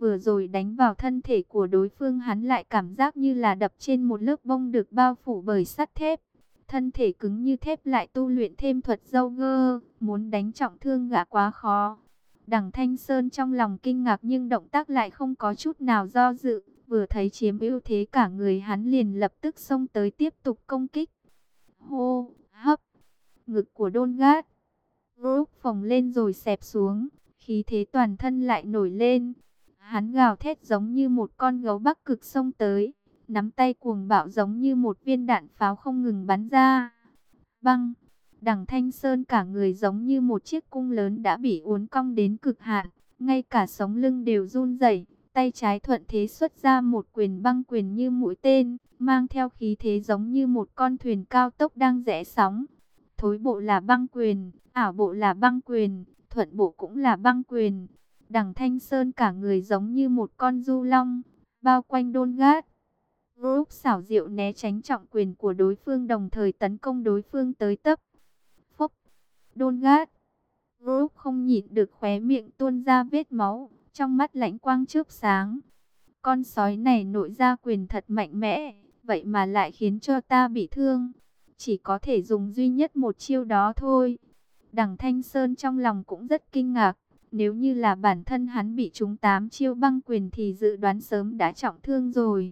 Vừa rồi đánh vào thân thể của đối phương, hắn lại cảm giác như là đập trên một lớp bông được bao phủ bởi sắt thép. Thân thể cứng như thép lại tu luyện thêm thuật dâu gơ, muốn đánh trọng thương gã quá khó. Đằng Thanh Sơn trong lòng kinh ngạc nhưng động tác lại không có chút nào do dự. Vừa thấy chiếm ưu thế cả người, hắn liền lập tức xông tới tiếp tục công kích. Hô, hấp, ngực của Đôn Gát Group phồng lên rồi xẹp xuống, khí thế toàn thân lại nổi lên. Hắn gào thét giống như một con gấu Bắc Cực xông tới, nắm tay cuồng bạo giống như một viên đạn pháo không ngừng bắn ra. Băng, Đằng Thanh Sơn cả người giống như một chiếc cung lớn đã bị uốn cong đến cực hạn, ngay cả sống lưng đều run rẩy. Tay trái thuận thế xuất ra một quyền băng quyền như mũi tên, mang theo khí thế giống như một con thuyền cao tốc đang rẽ sóng. Thối bộ là băng quyền, ảo bộ là băng quyền, thuận bộ cũng là băng quyền. Đằng Thanh Sơn cả người giống như một con du long, bao quanh Đôn Gát Group xảo diệu né tránh trọng quyền của đối phương, đồng thời tấn công đối phương tới tấp. Phốc, Đôn Gát Group không nhịn được khóe miệng tuôn ra vết máu, trong mắt lãnh quang chớp sáng. Con sói này nội ra quyền thật mạnh mẽ, vậy mà lại khiến cho ta bị thương. Chỉ có thể dùng duy nhất một chiêu đó thôi. Đằng Thanh Sơn trong lòng cũng rất kinh ngạc. Nếu như là bản thân hắn bị trúng 8 chiêu băng quyền thì dự đoán sớm đã trọng thương rồi.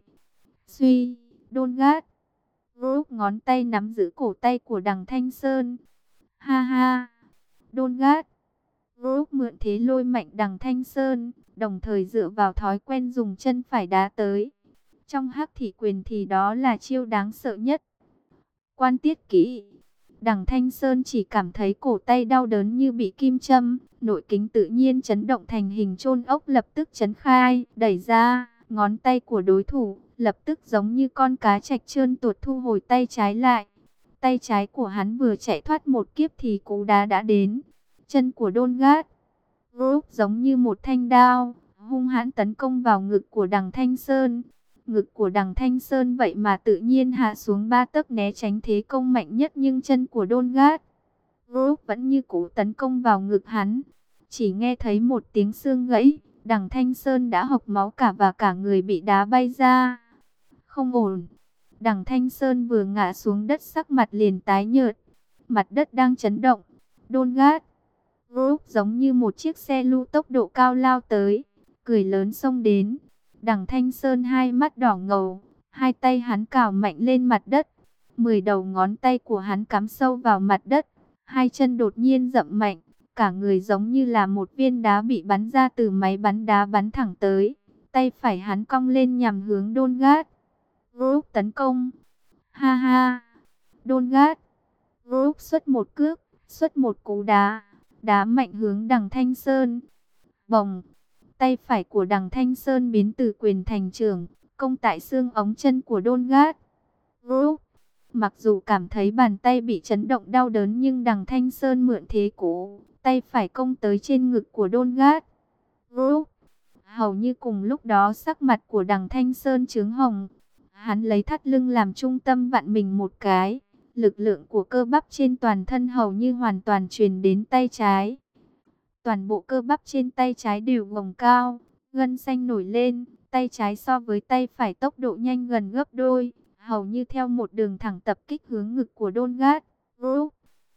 Suy, Đôn Gát Group ngón tay nắm giữ cổ tay của đằng Thanh Sơn. Ha ha, Đôn Gát Group mượn thế lôi mạnh đằng Thanh Sơn, đồng thời dựa vào thói quen dùng chân phải đá tới. Trong hắc thị quyền thì đó là chiêu đáng sợ nhất. Quan tiết kỹ, đằng Thanh Sơn chỉ cảm thấy cổ tay đau đớn như bị kim châm, nội kính tự nhiên chấn động thành hình chôn ốc, lập tức chấn khai, đẩy ra, ngón tay của đối thủ, lập tức giống như con cá trạch trơn tuột thu hồi tay trái lại. Tay trái của hắn vừa chạy thoát một kiếp thì cú đá đã đến. Chân của Đôn Gát Group giống như một thanh đao, hung hãn tấn công vào ngực của đằng Thanh Sơn. Ngực của đằng Thanh Sơn vậy mà tự nhiên hạ xuống 3 tấc né tránh thế công mạnh nhất, nhưng chân của Đôn Gát Group vẫn như cũ tấn công vào ngực hắn. Chỉ nghe thấy một tiếng xương gãy, đằng Thanh Sơn đã hộc máu cả và cả người bị đá bay ra. Không ổn. Đằng Thanh Sơn vừa ngã xuống đất sắc mặt liền tái nhợt. Mặt đất đang chấn động. Đôn Gát Group giống như một chiếc xe lưu tốc độ cao lao tới, cười lớn xông đến. Đằng Thanh Sơn hai mắt đỏ ngầu, hai tay hắn cào mạnh lên mặt đất. 10 đầu ngón tay của hắn cắm sâu vào mặt đất, hai chân đột nhiên dậm mạnh, cả người giống như là một viên đá bị bắn ra từ máy bắn đá bắn thẳng tới. Tay phải hắn cong lên nhằm hướng Đôn Gát Group tấn công. Ha ha, Đôn Gát Group xuất một cước, xuất một cú đá, đá mạnh hướng đằng Thanh Sơn. Bồng, tay phải của đằng Thanh Sơn biến từ quyền thành chưởng, công tại xương ống chân của Đôn Gát Group. Mặc dù cảm thấy bàn tay bị chấn động đau đớn, nhưng đằng Thanh Sơn mượn thế cũ, tay phải công tới trên ngực của Đôn Gát Group. Hầu như cùng lúc đó sắc mặt của đằng Thanh Sơn chướng hồng. Hắn lấy thắt lưng làm trung tâm vặn mình một cái. Lực lượng của cơ bắp trên toàn thân hầu như hoàn toàn truyền đến tay trái. Toàn bộ cơ bắp trên tay trái đều gồng cao, gân xanh nổi lên. Tay trái so với tay phải tốc độ nhanh gần gấp đôi, hầu như theo một đường thẳng tập kích hướng ngực của Đôn Gát Group.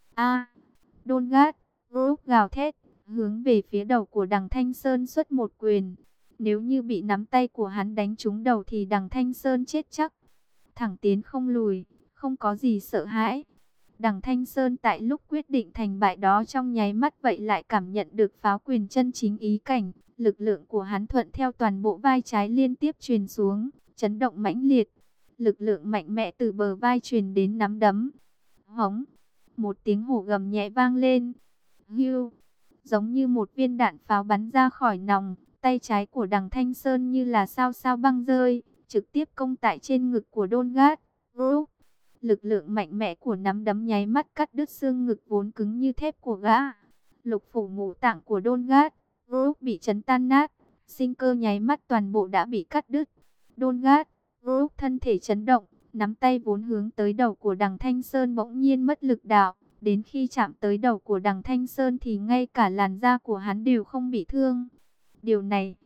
Đôn Gát Group gào thét, hướng về phía đầu của đằng Thanh Sơn xuất một quyền. Nếu như bị nắm tay của hắn đánh trúng đầu thì đằng Thanh Sơn chết chắc. Thẳng tiến không lùi, không có gì sợ hãi. Đằng Thanh Sơn tại lúc quyết định thành bại đó trong nháy mắt vậy lại cảm nhận được pháo quyền chân chính ý cảnh. Lực lượng của hắn thuận theo toàn bộ vai trái liên tiếp truyền xuống, chấn động mãnh liệt. Lực lượng mạnh mẽ từ bờ vai truyền đến nắm đấm. Hống, một tiếng hổ gầm nhẹ vang lên. Hưu, giống như một viên đạn pháo bắn ra khỏi nòng. Tay trái của đằng Thanh Sơn như là sao sao băng rơi, trực tiếp công tại trên ngực của Đôn Gát Group. Lực lượng mạnh mẽ của nắm đấm nháy mắt cắt đứt xương ngực vốn cứng như thép của gã. Lục phủ ngũ tạng của Đôn Gát Group bị chấn tan nát, sinh cơ nháy mắt toàn bộ đã bị cắt đứt. Đôn Gát Group thân thể chấn động, nắm tay vốn hướng tới đầu của đằng Thanh Sơn bỗng nhiên mất lực đạo. Đến khi chạm tới đầu của đằng Thanh Sơn thì ngay cả làn da của hắn đều không bị thương. Điều này,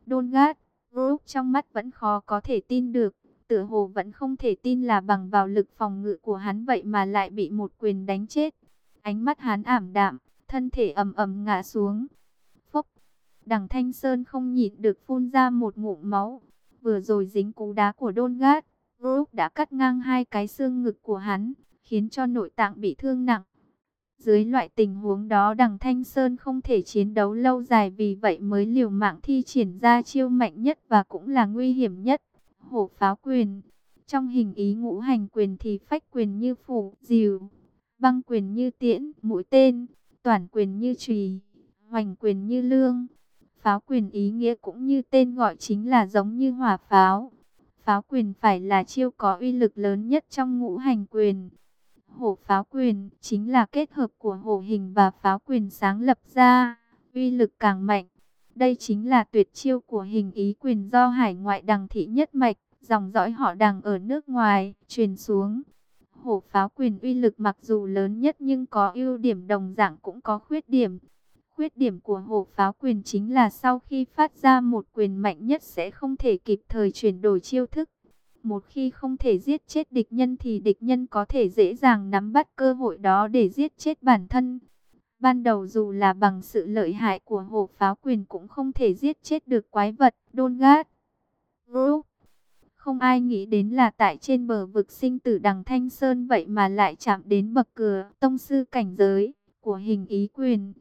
Đôn Gát, Group trong mắt vẫn khó có thể tin được. Tựa hồ vẫn không thể tin là bằng vào lực phòng ngự của hắn vậy mà lại bị một quyền đánh chết. Ánh mắt hắn ảm đạm, thân thể ầm ầm ngã xuống. Phốc, Đằng Thanh Sơn không nhịn được phun ra một ngụm máu. Vừa rồi dính cú đá của Đôn Gát, Group đã cắt ngang hai cái xương ngực của hắn, khiến cho nội tạng bị thương nặng. Dưới loại tình huống đó Đằng Thanh Sơn không thể chiến đấu lâu dài, vì vậy mới liều mạng thi triển ra chiêu mạnh nhất và cũng là nguy hiểm nhất, hổ pháo quyền. Trong hình ý ngũ hành quyền thì phách quyền như phủ, rìu, băng quyền như tiễn, mũi tên, toản quyền như chùy, hoành quyền như lương. Pháo quyền ý nghĩa cũng như tên gọi chính là giống như hỏa pháo. Pháo quyền phải là chiêu có uy lực lớn nhất trong ngũ hành quyền. Hổ pháo quyền chính là kết hợp của hổ hình và pháo quyền sáng lập ra, uy lực càng mạnh. Đây chính là tuyệt chiêu của hình ý quyền do hải ngoại Đằng thị nhất mạch, dòng dõi họ Đằng ở nước ngoài, truyền xuống. Hổ pháo quyền uy lực mặc dù lớn nhất nhưng có ưu điểm đồng dạng cũng có khuyết điểm. Khuyết điểm của hổ pháo quyền chính là sau khi phát ra một quyền mạnh nhất sẽ không thể kịp thời chuyển đổi chiêu thức. Một khi không thể giết chết địch nhân thì địch nhân có thể dễ dàng nắm bắt cơ hội đó để giết chết bản thân. Ban đầu dù là bằng sự lợi hại của hổ pháo quyền cũng không thể giết chết được quái vật Đôn Gát. Group. Không ai nghĩ đến là tại trên bờ vực sinh tử Đằng Thanh Sơn vậy mà lại chạm đến bậc cửa tông sư cảnh giới của hình ý quyền.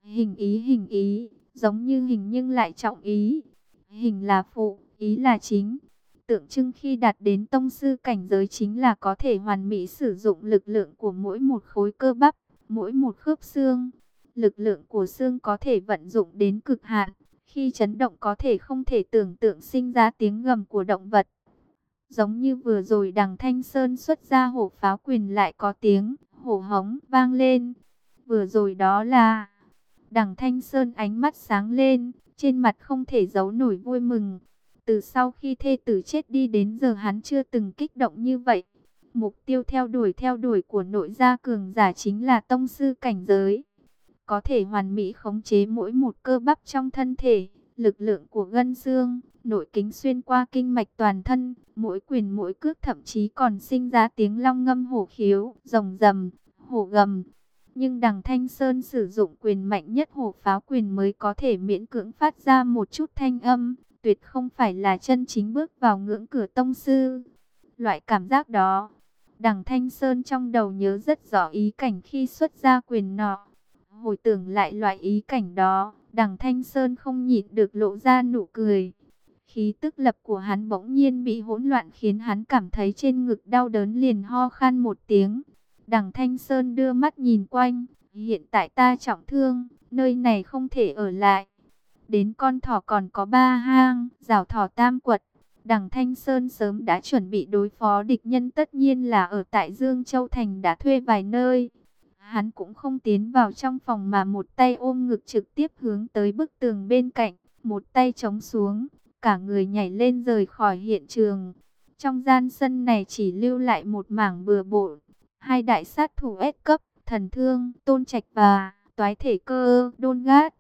Hình ý, giống như hình nhưng lại trọng ý. Hình là phụ, ý là chính. Tượng trưng khi đạt đến tông sư cảnh giới chính là có thể hoàn mỹ sử dụng lực lượng của mỗi một khối cơ bắp, mỗi một khớp xương. Lực lượng của xương có thể vận dụng đến cực hạn, khi chấn động có thể không thể tưởng tượng sinh ra tiếng gầm của động vật. Giống như vừa rồi Đằng Thanh Sơn xuất ra hổ pháo quyền lại có tiếng hổ hống vang lên. Vừa rồi đó là Đằng Thanh Sơn ánh mắt sáng lên, trên mặt không thể giấu nổi vui mừng. Từ sau khi thê tử chết đi đến giờ hắn chưa từng kích động như vậy. Mục tiêu theo đuổi của nội gia cường giả chính là tông sư cảnh giới. Có thể hoàn mỹ khống chế mỗi một cơ bắp trong thân thể, lực lượng của gân xương, nội kính xuyên qua kinh mạch toàn thân, mỗi quyền mỗi cước thậm chí còn sinh ra tiếng long ngâm hổ khiếu, rồng rầm, hổ gầm. Nhưng Đằng Thanh Sơn sử dụng quyền mạnh nhất hổ pháo quyền mới có thể miễn cưỡng phát ra một chút thanh âm, tuyệt không phải là chân chính bước vào ngưỡng cửa tông sư. Loại cảm giác đó, Đằng Thanh Sơn trong đầu nhớ rất rõ ý cảnh khi xuất ra quyền nọ. Hồi tưởng lại loại ý cảnh đó, Đằng Thanh Sơn không nhịn được lộ ra nụ cười. Khí tức lập của hắn bỗng nhiên bị hỗn loạn khiến hắn cảm thấy trên ngực đau đớn, liền ho khan một tiếng. Đằng Thanh Sơn đưa mắt nhìn quanh, hiện tại ta trọng thương, nơi này không thể ở lại. Đến con thỏ còn có 3 hang, rào thỏ tam quật. Đằng Thanh Sơn sớm đã chuẩn bị đối phó địch nhân, tất nhiên là ở tại Dương Châu Thành đã thuê vài nơi. Hắn cũng không tiến vào trong phòng mà một tay ôm ngực trực tiếp hướng tới bức tường bên cạnh, một tay chống xuống, cả người nhảy lên rời khỏi hiện trường. Trong gian sân này chỉ lưu lại một mảng bừa bộn, hai đại sát thủ S cấp, Thần Thương, Tôn Trạch và Toái Thể Cơ, Đôn Gát.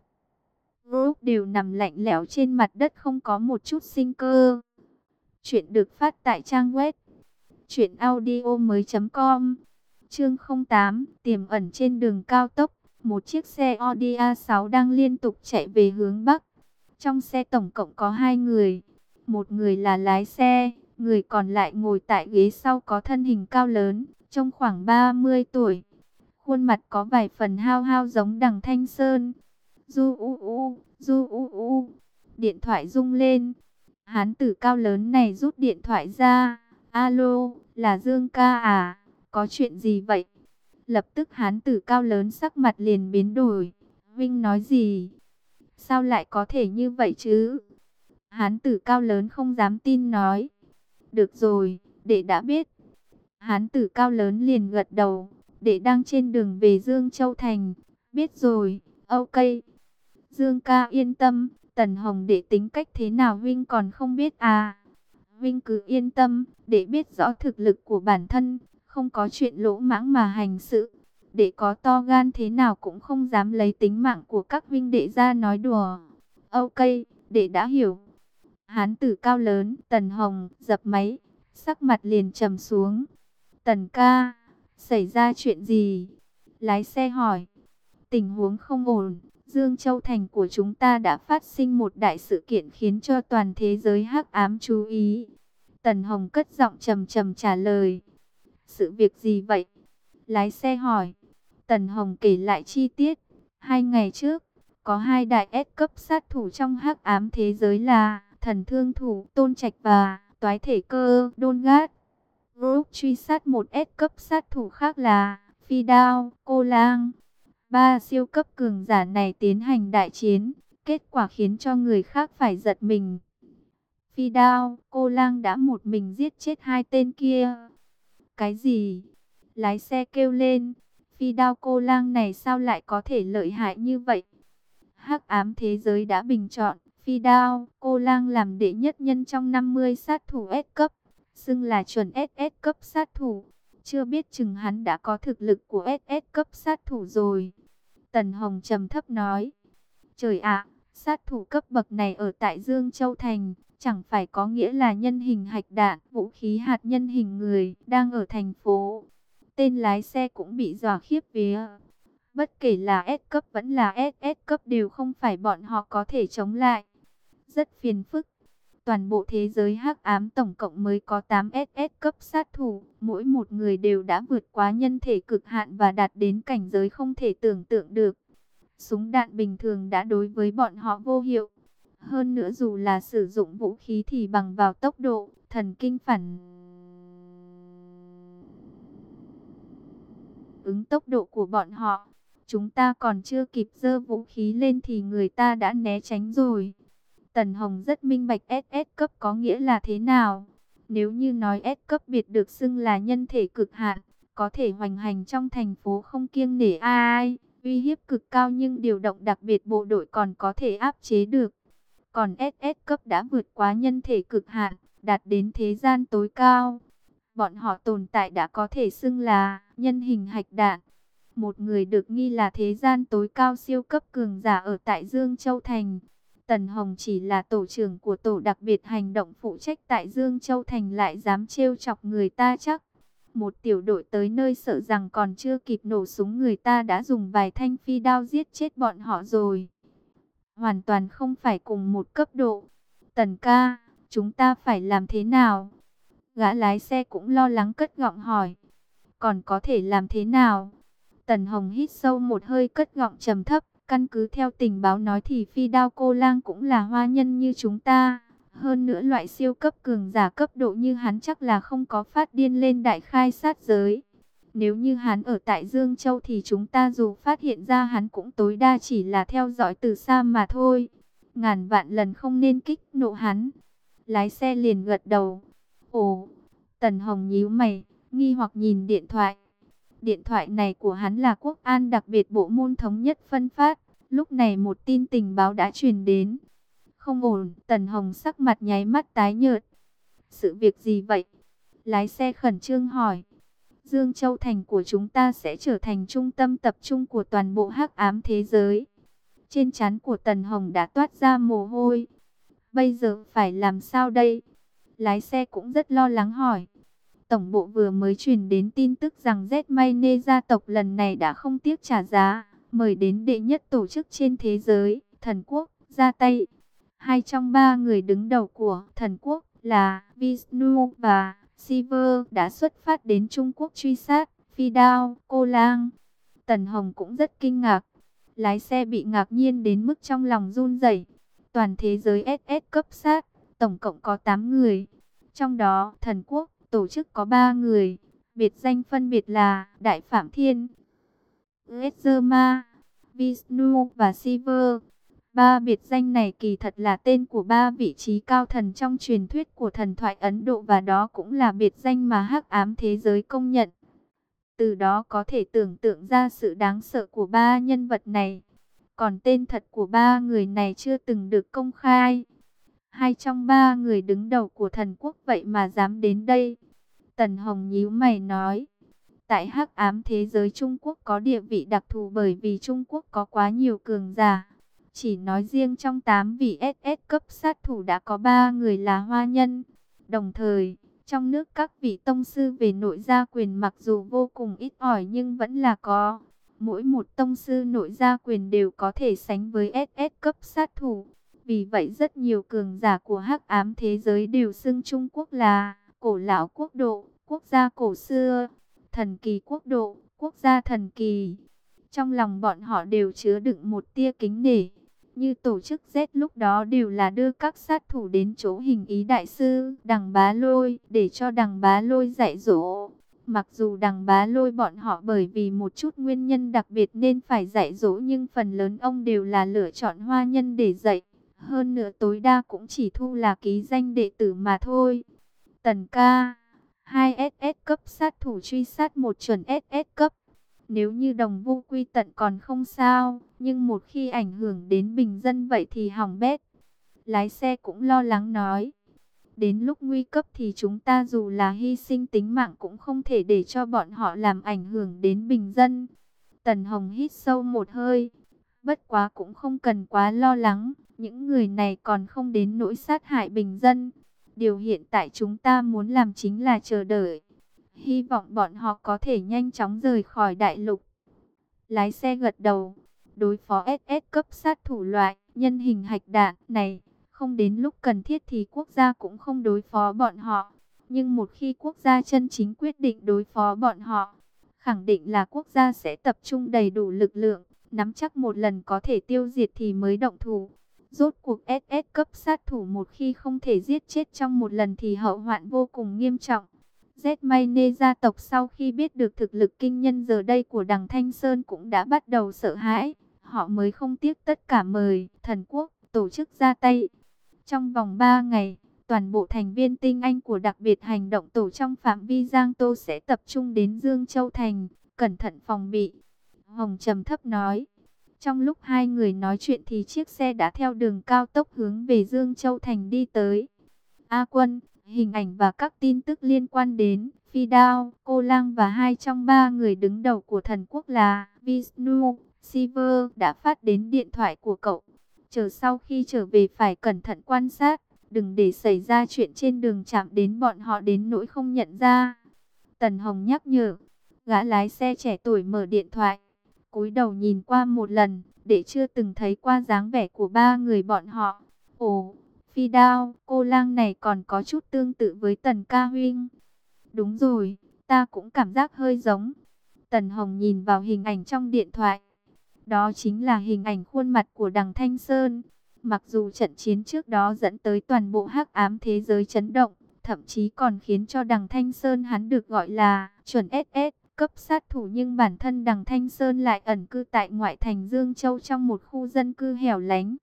Group đều nằm lạnh lẽo trên mặt đất không có một chút sinh cơ. Chuyện được phát tại trang web truyệnaudiomoi.com. Chương 08, tiềm ẩn trên đường cao tốc, một chiếc xe Audi A6 đang liên tục chạy về hướng Bắc. Trong xe tổng cộng có 2 người, một người là lái xe, người còn lại ngồi tại ghế sau có thân hình cao lớn, trông khoảng 30 tuổi. Khuôn mặt có vài phần hao hao giống Đằng Thanh Sơn. Du u u. Điện thoại rung lên. Hán tử cao lớn này rút điện thoại ra. Alo, là Dương ca à? Có chuyện gì vậy? Lập tức hán tử cao lớn sắc mặt liền biến đổi. Vinh nói gì? Sao lại có thể như vậy chứ? Hán tử cao lớn không dám tin nói. Được rồi, đệ đã biết. Hán tử cao lớn liền gật đầu. Đệ đang trên đường về Dương Châu Thành. Biết rồi, ok. Dương ca yên tâm, Tần Hồng đệ tính cách thế nào Vinh còn không biết à? Vinh cứ yên tâm, đệ biết rõ thực lực của bản thân, không có chuyện lỗ mãng mà hành sự. Đệ có to gan thế nào cũng không dám lấy tính mạng của các Vinh đệ ra nói đùa. Ok, đệ đã hiểu. Hán tử cao lớn, Tần Hồng, dập máy, sắc mặt liền trầm xuống. Tần ca, xảy ra chuyện gì? Lái xe hỏi. Tình huống không ổn, Dương Châu Thành của chúng ta đã phát sinh một đại sự kiện khiến cho toàn thế giới hắc ám chú ý. Tần Hồng cất giọng trầm trầm trả lời. Sự việc gì vậy? Lái xe hỏi. Tần Hồng kể lại chi tiết. 2 ngày trước, có 2 đại S cấp sát thủ trong hắc ám thế giới là Thần Thương Thủ Tôn Trạch và Toái Thể Cơ Đôn Gát. Group truy sát một S cấp sát thủ khác là Phi Đao, Cô Lang. 3 siêu cấp cường giả này tiến hành đại chiến, kết quả khiến cho người khác phải giật mình. Phi Đao, Cô Lang đã một mình giết chết 2 tên kia. Cái gì? Lái xe kêu lên. Phi Đao Cô Lang này sao lại có thể lợi hại như vậy? Hắc ám thế giới đã bình chọn Phi Đao, Cô Lang làm đệ nhất nhân trong 50 sát thủ S cấp, xưng là chuẩn SS cấp sát thủ. Chưa biết chừng hắn đã có thực lực của SS cấp sát thủ rồi. Tần Hồng trầm thấp nói. Trời ạ, sát thủ cấp bậc này ở tại Dương Châu Thành, chẳng phải có nghĩa là nhân hình hạch đạn, vũ khí hạt nhân hình người, đang ở thành phố. Tên lái xe cũng bị dọa khiếp vía. Bất kể là S cấp vẫn là SS cấp đều không phải bọn họ có thể chống lại. Rất phiền phức. Toàn bộ thế giới hắc ám tổng cộng mới có 8 SS cấp sát thủ, mỗi một người đều đã vượt quá nhân thể cực hạn và đạt đến cảnh giới không thể tưởng tượng được. Súng đạn bình thường đã đối với bọn họ vô hiệu. Hơn nữa dù là sử dụng vũ khí thì bằng vào tốc độ, thần kinh phản ứng tốc độ của bọn họ. Chúng ta còn chưa kịp giơ vũ khí lên thì người ta đã né tránh rồi. Tần Hồng rất minh bạch SS cấp có nghĩa là thế nào. Nếu như nói S cấp biệt được xưng là nhân thể cực hạn, có thể hoành hành trong thành phố không kiêng nể ai, uy hiếp cực cao nhưng điều động đặc biệt bộ đội còn có thể áp chế được. Còn SS cấp đã vượt quá nhân thể cực hạn, đạt đến thế gian tối cao. Bọn họ tồn tại đã có thể xưng là nhân hình hạch đạn. Một người được nghi là thế gian tối cao siêu cấp cường giả ở tại Dương Châu Thành. Tần Hồng chỉ là tổ trưởng của tổ đặc biệt hành động phụ trách tại Dương Châu Thành lại dám trêu chọc người ta chắc. Một tiểu đội tới nơi sợ rằng còn chưa kịp nổ súng người ta đã dùng vài thanh phi đao giết chết bọn họ rồi. Hoàn toàn không phải cùng một cấp độ. Tần ca, chúng ta phải làm thế nào? Gã lái xe cũng lo lắng cất giọng hỏi. Còn có thể làm thế nào? Tần Hồng hít sâu một hơi cất giọng trầm thấp. Căn cứ theo tình báo nói thì Phi Đao Cô Lang cũng là hoa nhân như chúng ta. Hơn nữa loại siêu cấp cường giả cấp độ như hắn chắc là không có phát điên lên đại khai sát giới. Nếu như hắn ở tại Dương Châu thì chúng ta dù phát hiện ra hắn cũng tối đa chỉ là theo dõi từ xa mà thôi. Ngàn vạn lần không nên kích nộ hắn. Lái xe liền gật đầu. Ồ, Tần Hồng nhíu mày, nghi hoặc nhìn điện thoại. Điện thoại này của hắn là Quốc An đặc biệt bộ môn thống nhất phân phát. Lúc này một tin tình báo đã truyền đến. Không ổn, Tần Hồng sắc mặt nháy mắt tái nhợt. Sự việc gì vậy? Lái xe khẩn trương hỏi. Dương Châu Thành của chúng ta sẽ trở thành trung tâm tập trung của toàn bộ hắc ám thế giới. Trên trán của Tần Hồng đã toát ra mồ hôi. Bây giờ phải làm sao đây? Lái xe cũng rất lo lắng hỏi. Tổng bộ vừa mới truyền đến tin tức rằng Z-Mayne gia tộc lần này đã không tiếc trả giá, mời đến đệ nhất tổ chức trên thế giới, Thần Quốc, ra tay. 2 trong 3 người đứng đầu của Thần Quốc là Vishnu và Shiva đã xuất phát đến Trung Quốc truy sát Phi Đao, Cô Lang. Tần Hồng cũng rất kinh ngạc. Lái xe bị ngạc nhiên đến mức trong lòng run rẩy. Toàn thế giới SS cấp sát, tổng cộng có 8 người. Trong đó, Thần Quốc tổ chức có 3 người, biệt danh phân biệt là Đại Phạm Thiên, Ezerma, Vishnu và Shiva. 3 biệt danh này kỳ thật là tên của 3 vị trí cao thần trong truyền thuyết của thần thoại Ấn Độ và đó cũng là biệt danh mà hắc ám thế giới công nhận. Từ đó có thể tưởng tượng ra sự đáng sợ của 3 nhân vật này. Còn tên thật của 3 người này chưa từng được công khai. 2 trong 3 người đứng đầu của Thần Quốc vậy mà dám đến đây. Tần Hồng nhíu mày nói. Tại hắc ám thế giới Trung Quốc có địa vị đặc thù bởi vì Trung Quốc có quá nhiều cường giả. Chỉ nói riêng trong 8 vị SS cấp sát thủ đã có 3 người là hoa nhân. Đồng thời, trong nước các vị tông sư về nội gia quyền mặc dù vô cùng ít ỏi nhưng vẫn là có. Mỗi một tông sư nội gia quyền đều có thể sánh với SS cấp sát thủ. Vì vậy rất nhiều cường giả của hắc ám thế giới đều xưng Trung Quốc là cổ lão quốc độ, quốc gia cổ xưa, thần kỳ quốc độ, quốc gia thần kỳ. Trong lòng bọn họ đều chứa đựng một tia kính nể. Như tổ chức Z lúc đó đều là đưa các sát thủ đến chỗ hình ý đại sư Đằng Bá Lôi để cho Đằng Bá Lôi dạy dỗ. Mặc dù Đằng Bá Lôi bọn họ bởi vì một chút nguyên nhân đặc biệt nên phải dạy dỗ, nhưng phần lớn ông đều là lựa chọn hoa nhân để dạy. Hơn nữa tối đa cũng chỉ thu là ký danh đệ tử mà thôi. Tần ca, 2 SS cấp sát thủ truy sát một chuẩn SS cấp. Nếu như đồng vu quy tận còn không sao, nhưng một khi ảnh hưởng đến bình dân vậy thì hỏng bét. Lái xe cũng lo lắng nói. Đến lúc nguy cấp thì chúng ta dù là hy sinh tính mạng cũng không thể để cho bọn họ làm ảnh hưởng đến bình dân. Tần Hồng hít sâu một hơi. Bất quá cũng không cần quá lo lắng, những người này còn không đến nỗi sát hại bình dân. Điều hiện tại chúng ta muốn làm chính là chờ đợi. Hy vọng bọn họ có thể nhanh chóng rời khỏi đại lục. Lái xe gật đầu. Đối phó SS cấp sát thủ loại nhân hình hạch đạn này, không đến lúc cần thiết thì quốc gia cũng không đối phó bọn họ. Nhưng một khi quốc gia chân chính quyết định đối phó bọn họ, khẳng định là quốc gia sẽ tập trung đầy đủ lực lượng, nắm chắc một lần có thể tiêu diệt thì mới động thủ. Rốt cuộc SS cấp sát thủ một khi không thể giết chết trong một lần thì hậu hoạn vô cùng nghiêm trọng. Z-Mayne gia tộc sau khi biết được thực lực kinh nhân giờ đây của Đằng Thanh Sơn cũng đã bắt đầu sợ hãi. Họ mới không tiếc tất cả mời thần quốc tổ chức ra tay. Trong vòng 3 ngày, toàn bộ thành viên tinh anh của đặc biệt hành động tổ trong phạm vi Giang Tô sẽ tập trung đến Dương Châu Thành, cẩn thận phòng bị. Hồng trầm thấp nói. Trong lúc hai người nói chuyện thì chiếc xe đã theo đường cao tốc hướng về Dương Châu Thành đi tới. A Quân, hình ảnh và các tin tức liên quan đến Phi Đao, Cô Lang và 2 trong 3 người đứng đầu của thần quốc là Vishnu, Siver đã phát đến điện thoại của cậu. Chờ sau khi trở về phải cẩn thận quan sát, đừng để xảy ra chuyện trên đường chạm đến bọn họ đến nỗi không nhận ra. Tần Hồng nhắc nhở. Gã lái xe trẻ tuổi mở điện thoại, cúi đầu nhìn qua một lần, để chưa từng thấy qua dáng vẻ của 3 người bọn họ. Ồ, Phi Đao, Cô Lang này còn có chút tương tự với Tần Ca Huynh. Đúng rồi, ta cũng cảm giác hơi giống. Tần Hồng nhìn vào hình ảnh trong điện thoại. Đó chính là hình ảnh khuôn mặt của Đằng Thanh Sơn. Mặc dù trận chiến trước đó dẫn tới toàn bộ hắc ám thế giới chấn động, thậm chí còn khiến cho Đằng Thanh Sơn hắn được gọi là chuẩn SS cấp sát thủ, nhưng bản thân Đằng Thanh Sơn lại ẩn cư tại ngoại thành Dương Châu trong một khu dân cư hẻo lánh.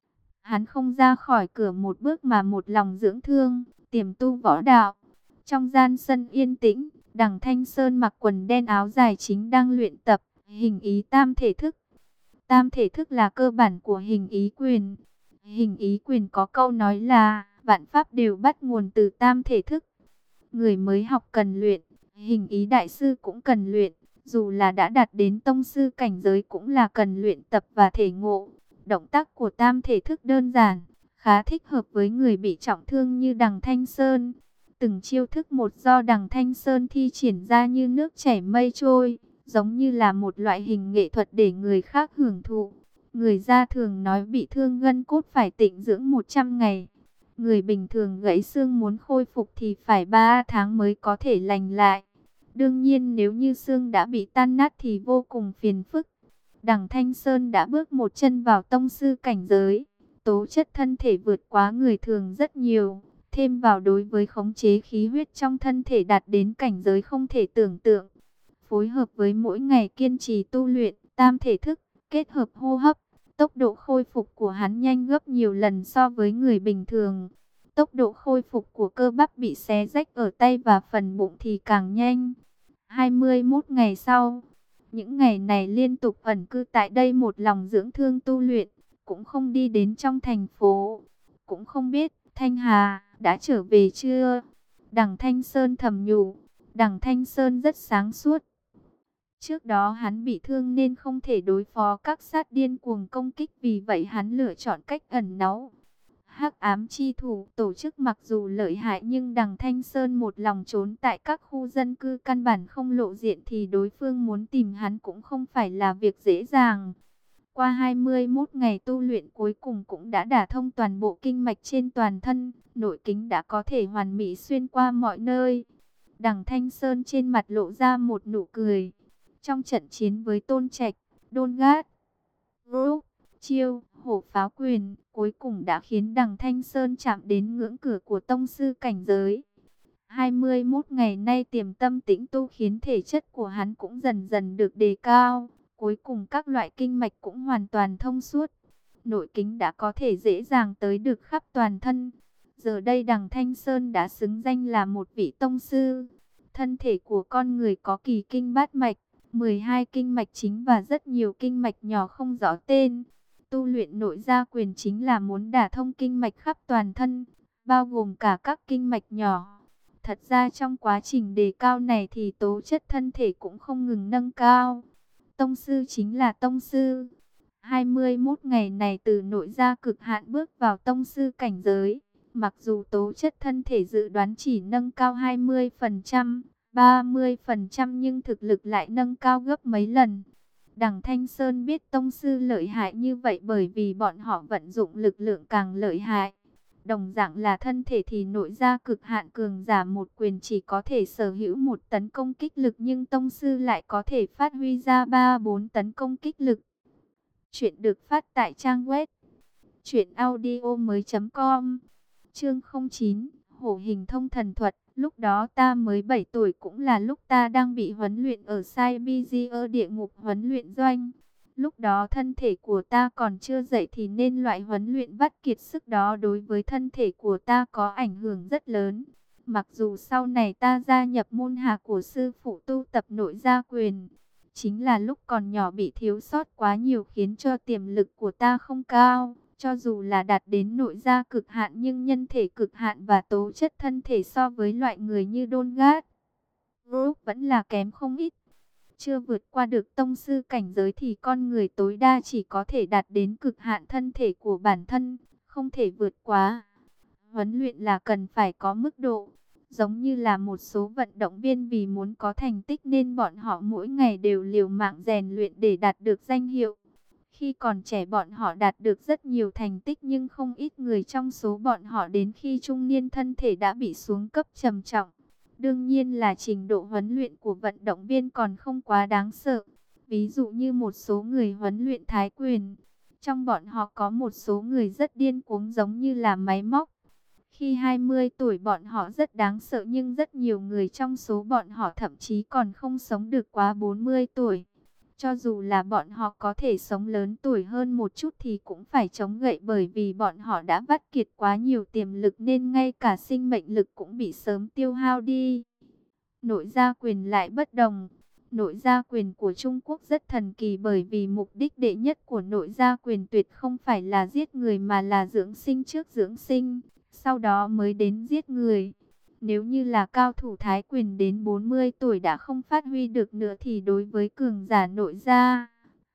Hắn không ra khỏi cửa một bước mà một lòng dưỡng thương, tiềm tu võ đạo. Trong gian sân yên tĩnh, Đằng Thanh Sơn mặc quần đen áo dài chính đang luyện tập hình ý tam thể thức. Tam thể thức là cơ bản của hình ý quyền. Hình ý quyền có câu nói là vạn pháp đều bắt nguồn từ tam thể thức. Người mới học cần luyện, hình ý đại sư cũng cần luyện. Dù là đã đạt đến tông sư cảnh giới cũng là cần luyện tập và thể ngộ. Động tác của tam thể thức đơn giản, khá thích hợp với người bị trọng thương như Đằng Thanh Sơn. Từng chiêu thức một do Đằng Thanh Sơn thi triển ra như nước chảy mây trôi, giống như là một loại hình nghệ thuật để người khác hưởng thụ. Người da thường nói bị thương gân cốt phải tịnh dưỡng 100 ngày. Người bình thường gãy xương muốn khôi phục thì phải 3 tháng mới có thể lành lại. Đương nhiên nếu như xương đã bị tan nát thì vô cùng phiền phức. Đằng Thanh Sơn đã bước một chân vào tông sư cảnh giới. Tố chất thân thể vượt quá người thường rất nhiều. Thêm vào đối với khống chế khí huyết trong thân thể đạt đến cảnh giới không thể tưởng tượng. Phối hợp với mỗi ngày kiên trì tu luyện tam thể thức, kết hợp hô hấp, tốc độ khôi phục của hắn nhanh gấp nhiều lần so với người bình thường. Tốc độ khôi phục của cơ bắp bị xé rách ở tay và phần bụng thì càng nhanh. 21 ngày sau, những ngày này liên tục ẩn cư tại đây một lòng dưỡng thương tu luyện, cũng không đi đến trong thành phố. Cũng không biết Thanh Hà đã trở về chưa? Đằng Thanh Sơn thầm nhủ. Đằng Thanh Sơn rất sáng suốt. Trước đó hắn bị thương nên không thể đối phó các sát điên cuồng công kích, vì vậy hắn lựa chọn cách ẩn náu. Hắc ám chi thủ tổ chức mặc dù lợi hại nhưng Đằng Thanh Sơn một lòng trốn tại các khu dân cư, căn bản không lộ diện, thì đối phương muốn tìm hắn cũng không phải là việc dễ dàng. Qua 21 ngày tu luyện, cuối cùng cũng đã đả thông toàn bộ kinh mạch trên toàn thân, nội kính đã có thể hoàn mỹ xuyên qua mọi nơi. Đằng Thanh Sơn trên mặt lộ ra một nụ cười. Trong trận chiến với Tôn Trạch, Đôn Gát, Group, Chiêu, Hổ Pháo Quyền, cuối cùng đã khiến Đằng Thanh Sơn chạm đến ngưỡng cửa của tông sư cảnh giới. 21 ngày nay tiềm tâm tĩnh tu khiến thể chất của hắn cũng dần dần được đề cao. Cuối cùng các loại kinh mạch cũng hoàn toàn thông suốt. Nội kính đã có thể dễ dàng tới được khắp toàn thân. Giờ đây Đằng Thanh Sơn đã xứng danh là một vị tông sư. Thân thể của con người có kỳ kinh bát mạch, 12 kinh mạch chính và rất nhiều kinh mạch nhỏ không rõ tên. Tu luyện nội gia quyền chính là muốn đả thông kinh mạch khắp toàn thân, bao gồm cả các kinh mạch nhỏ. Thật ra trong quá trình đề cao này thì tố chất thân thể cũng không ngừng nâng cao. Tông sư chính là tông sư. 21 ngày này từ nội gia cực hạn bước vào tông sư cảnh giới. Mặc dù tố chất thân thể dự đoán chỉ nâng cao 20%, 30% nhưng thực lực lại nâng cao gấp mấy lần. Đằng Thanh Sơn biết tông sư lợi hại như vậy bởi vì bọn họ vận dụng lực lượng càng lợi hại. Đồng dạng là thân thể thì nội gia cực hạn cường giả một quyền chỉ có thể sở hữu 1 tấn công kích lực, nhưng tông sư lại có thể phát huy ra 3-4 tấn công kích lực. Chuyện được phát tại trang web truyệnaudiomoi.com. Chương 09, Hổ hình thông thần thuật. Lúc đó ta mới 7 tuổi, cũng là lúc ta đang bị huấn luyện ở Siberia địa ngục huấn luyện doanh. Lúc đó thân thể của ta còn chưa dậy thì nên loại huấn luyện vắt kiệt sức đó đối với thân thể của ta có ảnh hưởng rất lớn. Mặc dù sau này ta gia nhập môn hạ của sư phụ tu tập nội gia quyền, chính là lúc còn nhỏ bị thiếu sót quá nhiều khiến cho tiềm lực của ta không cao. Cho dù là đạt đến nội gia cực hạn nhưng nhân thể cực hạn và tố chất thân thể so với loại người như Đôn Gát, Group vẫn là kém không ít. Chưa vượt qua được tông sư cảnh giới thì con người tối đa chỉ có thể đạt đến cực hạn thân thể của bản thân, không thể vượt quá. Huấn luyện là cần phải có mức độ. Giống như là một số vận động viên vì muốn có thành tích nên bọn họ mỗi ngày đều liều mạng rèn luyện để đạt được danh hiệu. Khi còn trẻ bọn họ đạt được rất nhiều thành tích nhưng không ít người trong số bọn họ đến khi trung niên thân thể đã bị xuống cấp trầm trọng. Đương nhiên là trình độ huấn luyện của vận động viên còn không quá đáng sợ. Ví dụ như một số người huấn luyện thái quyền, trong bọn họ có một số người rất điên cuồng giống như là máy móc. Khi 20 tuổi bọn họ rất đáng sợ nhưng rất nhiều người trong số bọn họ thậm chí còn không sống được quá 40 tuổi. Cho dù là bọn họ có thể sống lớn tuổi hơn một chút thì cũng phải chống gậy bởi vì bọn họ đã vắt kiệt quá nhiều tiềm lực nên ngay cả sinh mệnh lực cũng bị sớm tiêu hao đi. Nội gia quyền lại bất đồng. Nội gia quyền của Trung Quốc rất thần kỳ bởi vì mục đích đệ nhất của nội gia quyền tuyệt không phải là giết người mà là dưỡng sinh, trước dưỡng sinh, sau đó mới đến giết người. Nếu như là cao thủ thái quyền đến 40 tuổi đã không phát huy được nữa thì đối với cường giả nội gia,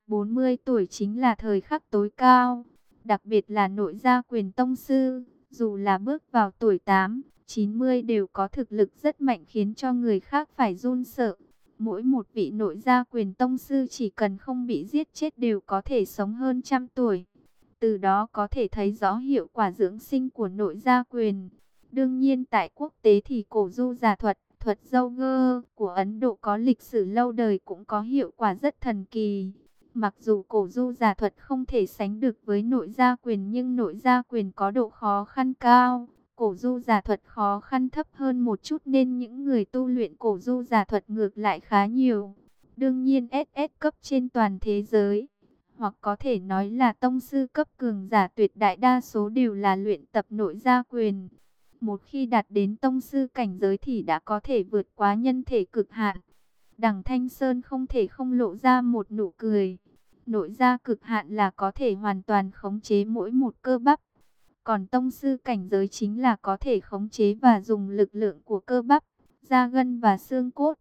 40 tuổi chính là thời khắc tối cao. Đặc biệt là nội gia quyền tông sư, dù là bước vào tuổi 8, 90 đều có thực lực rất mạnh khiến cho người khác phải run sợ. Mỗi một vị nội gia quyền tông sư chỉ cần không bị giết chết đều có thể sống hơn 100 tuổi. Từ đó có thể thấy rõ hiệu quả dưỡng sinh của nội gia quyền. Đương nhiên tại quốc tế thì cổ du giả thuật, thuật dâu gơ của Ấn Độ có lịch sử lâu đời cũng có hiệu quả rất thần kỳ. Mặc dù cổ du giả thuật không thể sánh được với nội gia quyền nhưng nội gia quyền có độ khó khăn cao. Cổ du giả thuật khó khăn thấp hơn một chút nên những người tu luyện cổ du giả thuật ngược lại khá nhiều. Đương nhiên SS cấp trên toàn thế giới, hoặc có thể nói là tông sư cấp cường giả tuyệt đại đa số đều là luyện tập nội gia quyền. Một khi đạt đến tông sư cảnh giới thì đã có thể vượt quá nhân thể cực hạn. Đằng Thanh Sơn không thể không lộ ra một nụ cười. Nội gia cực hạn là có thể hoàn toàn khống chế mỗi một cơ bắp. Còn tông sư cảnh giới chính là có thể khống chế và dùng lực lượng của cơ bắp, da gân và xương cốt.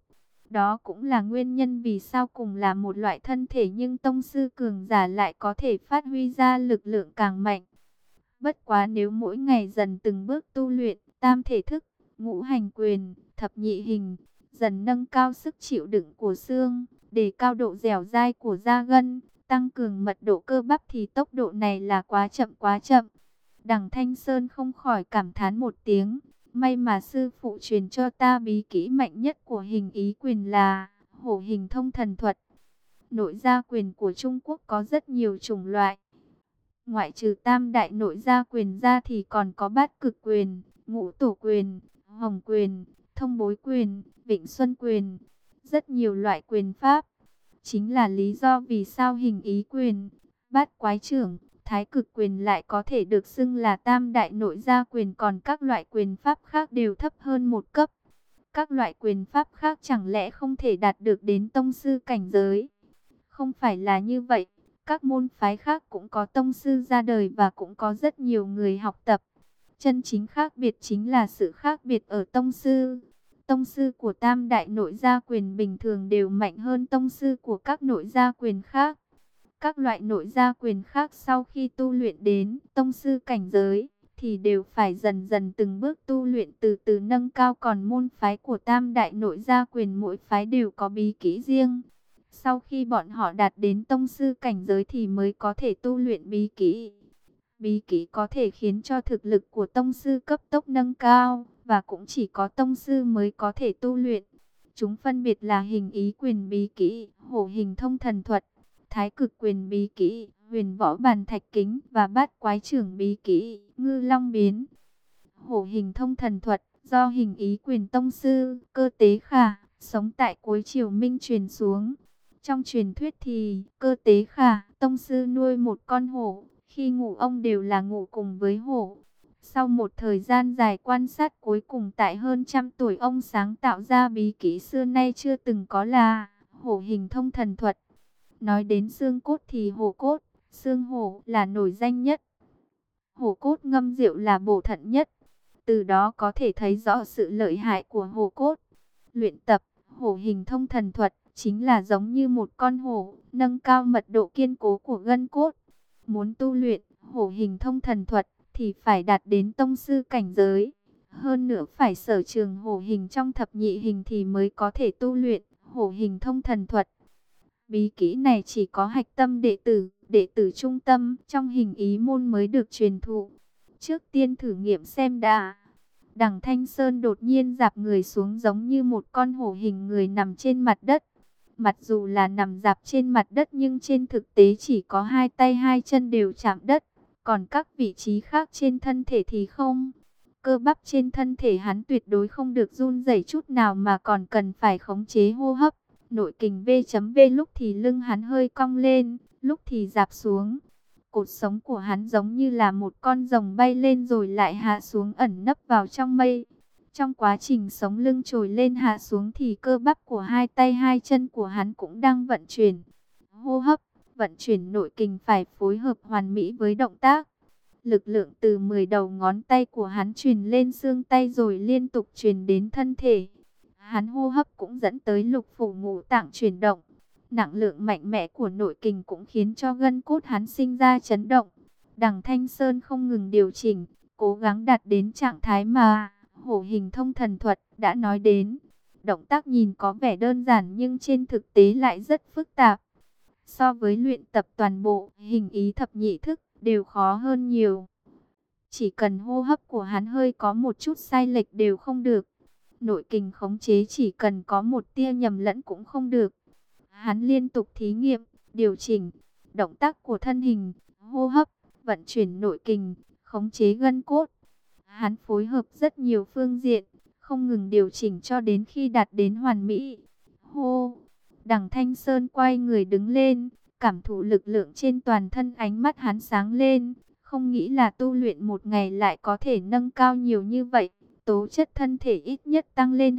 Đó cũng là nguyên nhân vì sao cùng là một loại thân thể nhưng tông sư cường giả lại có thể phát huy ra lực lượng càng mạnh. Bất quá nếu mỗi ngày dần từng bước tu luyện, tam thể thức, ngũ hành quyền, thập nhị hình, dần nâng cao sức chịu đựng của xương, đề cao độ dẻo dai của da gân, tăng cường mật độ cơ bắp thì tốc độ này là quá chậm quá chậm. Đằng Thanh Sơn không khỏi cảm thán một tiếng, may mà sư phụ truyền cho ta bí kỹ mạnh nhất của hình ý quyền là hổ hình thông thần thuật. Nội gia quyền của Trung Quốc có rất nhiều chủng loại. Ngoại trừ tam đại nội gia quyền ra thì còn có bát cực quyền, ngũ tổ quyền, hồng quyền, thông bối quyền, vịnh xuân quyền. Rất nhiều loại quyền pháp. Chính là lý do vì sao hình ý quyền, bát quái trưởng, thái cực quyền lại có thể được xưng là tam đại nội gia quyền, còn các loại quyền pháp khác đều thấp hơn một cấp. Các loại quyền pháp khác chẳng lẽ không thể đạt được đến tông sư cảnh giới? Không phải là như vậy. Các môn phái khác cũng có tông sư ra đời và cũng có rất nhiều người học tập. Chân chính khác biệt chính là sự khác biệt ở tông sư. Tông sư của tam đại nội gia quyền bình thường đều mạnh hơn tông sư của các nội gia quyền khác. Các loại nội gia quyền khác sau khi tu luyện đến tông sư cảnh giới thì đều phải dần dần từng bước tu luyện từ từ nâng cao, còn môn phái của tam đại nội gia quyền mỗi phái đều có bí kỹ riêng. Sau khi bọn họ đạt đến tông sư cảnh giới thì mới có thể tu luyện bí kỹ. Bí kỹ có thể khiến cho thực lực của tông sư cấp tốc nâng cao, và cũng chỉ có tông sư mới có thể tu luyện. Chúng phân biệt là hình ý quyền bí kỹ, hổ hình thông thần thuật, thái cực quyền bí kỹ, huyền võ bàn thạch kính và bát quái trưởng bí kỹ, ngư long biến. Hổ hình thông thần thuật do hình ý quyền tông sư Cơ Tế Khả sống tại cuối triều Minh truyền xuống. Trong truyền thuyết thì Cơ Tế Khả tông sư nuôi một con hổ, khi ngủ ông đều là ngủ cùng với hổ. Sau một thời gian dài quan sát, cuối cùng tại hơn 100 tuổi ông sáng tạo ra bí kỹ xưa nay chưa từng có là hổ hình thông thần thuật. Nói đến xương cốt thì hổ cốt, xương hổ là nổi danh nhất. Hổ cốt ngâm rượu là bổ thận nhất. Từ đó có thể thấy rõ sự lợi hại của hổ cốt. Luyện tập hổ hình thông thần thuật chính là giống như một con hổ, nâng cao mật độ kiên cố của gân cốt. Muốn tu luyện hổ hình thông thần thuật thì phải đạt đến tông sư cảnh giới. Hơn nữa phải sở trường hổ hình trong thập nhị hình thì mới có thể tu luyện hổ hình thông thần thuật. Bí kỹ này chỉ có hạch tâm đệ tử trung tâm trong hình ý môn mới được truyền thụ. Trước tiên thử nghiệm xem đã. Đằng Thanh Sơn đột nhiên rạp người xuống giống như một con hổ hình người nằm trên mặt đất. Mặc dù là nằm rạp trên mặt đất nhưng trên thực tế chỉ có hai tay hai chân đều chạm đất. Còn các vị trí khác trên thân thể thì không. Cơ bắp trên thân thể hắn tuyệt đối không được run rẩy chút nào mà còn cần phải khống chế hô hấp. Nội kình V.V lúc thì lưng hắn hơi cong lên, lúc thì rạp xuống. Cột sống của hắn giống như là một con rồng bay lên rồi lại hạ xuống, ẩn nấp vào trong mây. Trong quá trình sống lưng trồi lên hạ xuống thì cơ bắp của hai tay hai chân của hắn cũng đang vận chuyển. Hô hấp, vận chuyển nội kình phải phối hợp hoàn mỹ với động tác. Lực lượng từ 10 đầu ngón tay của hắn truyền lên xương tay rồi liên tục truyền đến thân thể. Hắn hô hấp cũng dẫn tới lục phủ ngũ tạng chuyển động. Nặng lượng mạnh mẽ của nội kình cũng khiến cho gân cốt hắn sinh ra chấn động. Đằng Thanh Sơn không ngừng điều chỉnh, cố gắng đạt đến trạng thái mà hổ hình thông thần thuật đã nói đến. Động tác nhìn có vẻ đơn giản nhưng trên thực tế lại rất phức tạp. So với luyện tập toàn bộ hình ý thập nhị thức đều khó hơn nhiều. Chỉ cần hô hấp của hắn hơi có một chút sai lệch đều không được. Nội kình khống chế chỉ cần có một tia nhầm lẫn cũng không được. Hắn liên tục thí nghiệm, điều chỉnh động tác của thân hình, hô hấp, vận chuyển nội kình, khống chế gân cốt. Hắn phối hợp rất nhiều phương diện, không ngừng điều chỉnh cho đến khi đạt đến hoàn mỹ. Hô! Đằng Thanh Sơn quay người đứng lên, cảm thụ lực lượng trên toàn thân, ánh mắt hắn sáng lên. Không nghĩ là tu luyện một ngày lại có thể nâng cao nhiều như vậy. Tố chất thân thể ít nhất tăng lên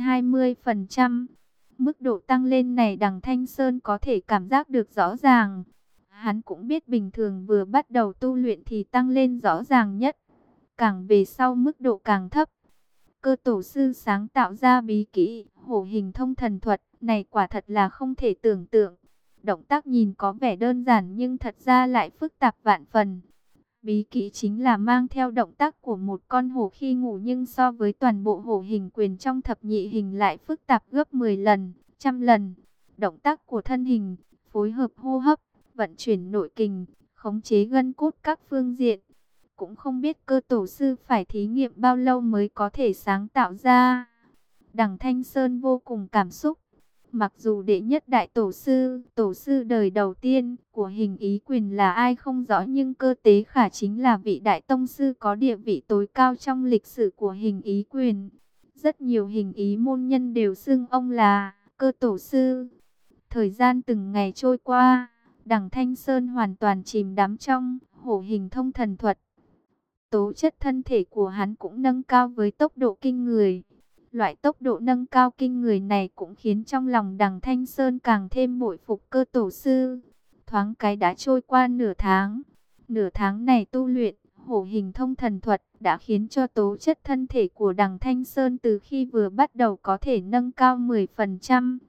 20%. Mức độ tăng lên này đằng Thanh Sơn có thể cảm giác được rõ ràng. Hắn cũng biết bình thường vừa bắt đầu tu luyện thì tăng lên rõ ràng nhất. Càng về sau mức độ càng thấp. Cơ tổ sư sáng tạo ra bí kỹ hổ hình thông thần thuật Này quả thật là không thể tưởng tượng. Động tác nhìn có vẻ đơn giản nhưng thật ra lại phức tạp vạn phần. Bí kỹ chính là mang theo động tác của một con hổ khi ngủ, nhưng so với toàn bộ hổ hình quyền trong thập nhị hình lại phức tạp gấp 10 lần, trăm lần. Động tác của thân hình, phối hợp hô hấp, vận chuyển nội kình, khống chế gân cốt các phương diện. Cũng không biết cơ tổ sư phải thí nghiệm bao lâu mới có thể sáng tạo ra. Đằng Thanh Sơn vô cùng cảm xúc. Mặc dù đệ nhất đại tổ sư đời đầu tiên của hình ý quyền là ai không rõ, nhưng Cơ Tế Khả chính là vị đại tông sư có địa vị tối cao trong lịch sử của hình ý quyền. Rất nhiều hình ý môn nhân đều xưng ông là Cơ tổ sư. Thời gian từng ngày trôi qua, Đằng Thanh Sơn hoàn toàn chìm đắm trong hổ hình thông thần thuật. Tố chất thân thể của hắn cũng nâng cao với tốc độ kinh người. Loại tốc độ nâng cao kinh người này cũng khiến trong lòng Đằng Thanh Sơn càng thêm bội phục Cơ tổ sư. Thoáng cái đã trôi qua nửa tháng. Nửa tháng này tu luyện hổ hình thông thần thuật đã khiến cho tố chất thân thể của Đằng Thanh Sơn từ khi vừa bắt đầu có thể nâng cao 10%,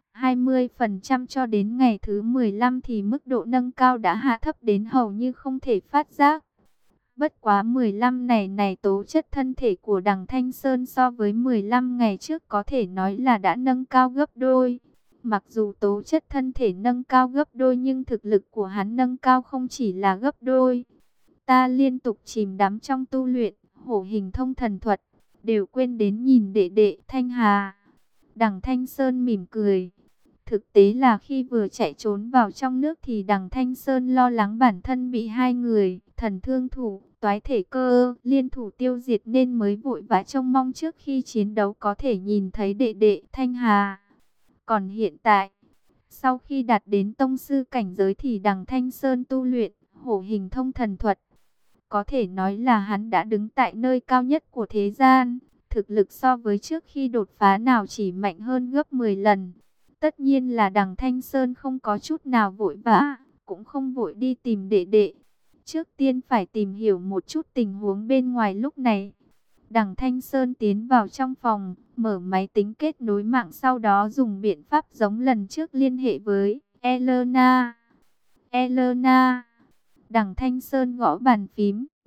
20% cho đến ngày thứ 15 thì mức độ nâng cao đã hạ thấp đến hầu như không thể phát giác. Bất quá 15 này tố chất thân thể của Đằng Thanh Sơn so với 15 ngày trước có thể nói là đã nâng cao gấp đôi. Mặc dù tố chất thân thể nâng cao gấp đôi nhưng thực lực của hắn nâng cao không chỉ là gấp đôi. Ta liên tục chìm đắm trong tu luyện hổ hình thông thần thuật, đều quên đến nhìn đệ đệ Thanh Hà. Đằng Thanh Sơn mỉm cười. Thực tế là khi vừa chạy trốn vào trong nước thì Đằng Thanh Sơn lo lắng bản thân bị hai người, Thần Thương Thủ, Toái Thể Cơ, liên thủ tiêu diệt nên mới vội vã trông mong trước khi chiến đấu có thể nhìn thấy đệ đệ Thanh Hà. Còn hiện tại, sau khi đạt đến tông sư cảnh giới thì Đằng Thanh Sơn tu luyện hổ hình thông thần thuật. Có thể nói là hắn đã đứng tại nơi cao nhất của thế gian, thực lực so với trước khi đột phá nào chỉ mạnh hơn gấp 10 lần. Tất nhiên là Đằng Thanh Sơn không có chút nào vội vã, cũng không vội đi tìm đệ đệ. Trước tiên phải tìm hiểu một chút tình huống bên ngoài lúc này. Đằng Thanh Sơn tiến vào trong phòng, mở máy tính kết nối mạng, sau đó dùng biện pháp giống lần trước liên hệ với Elena. Elena. Đằng Thanh Sơn gõ bàn phím,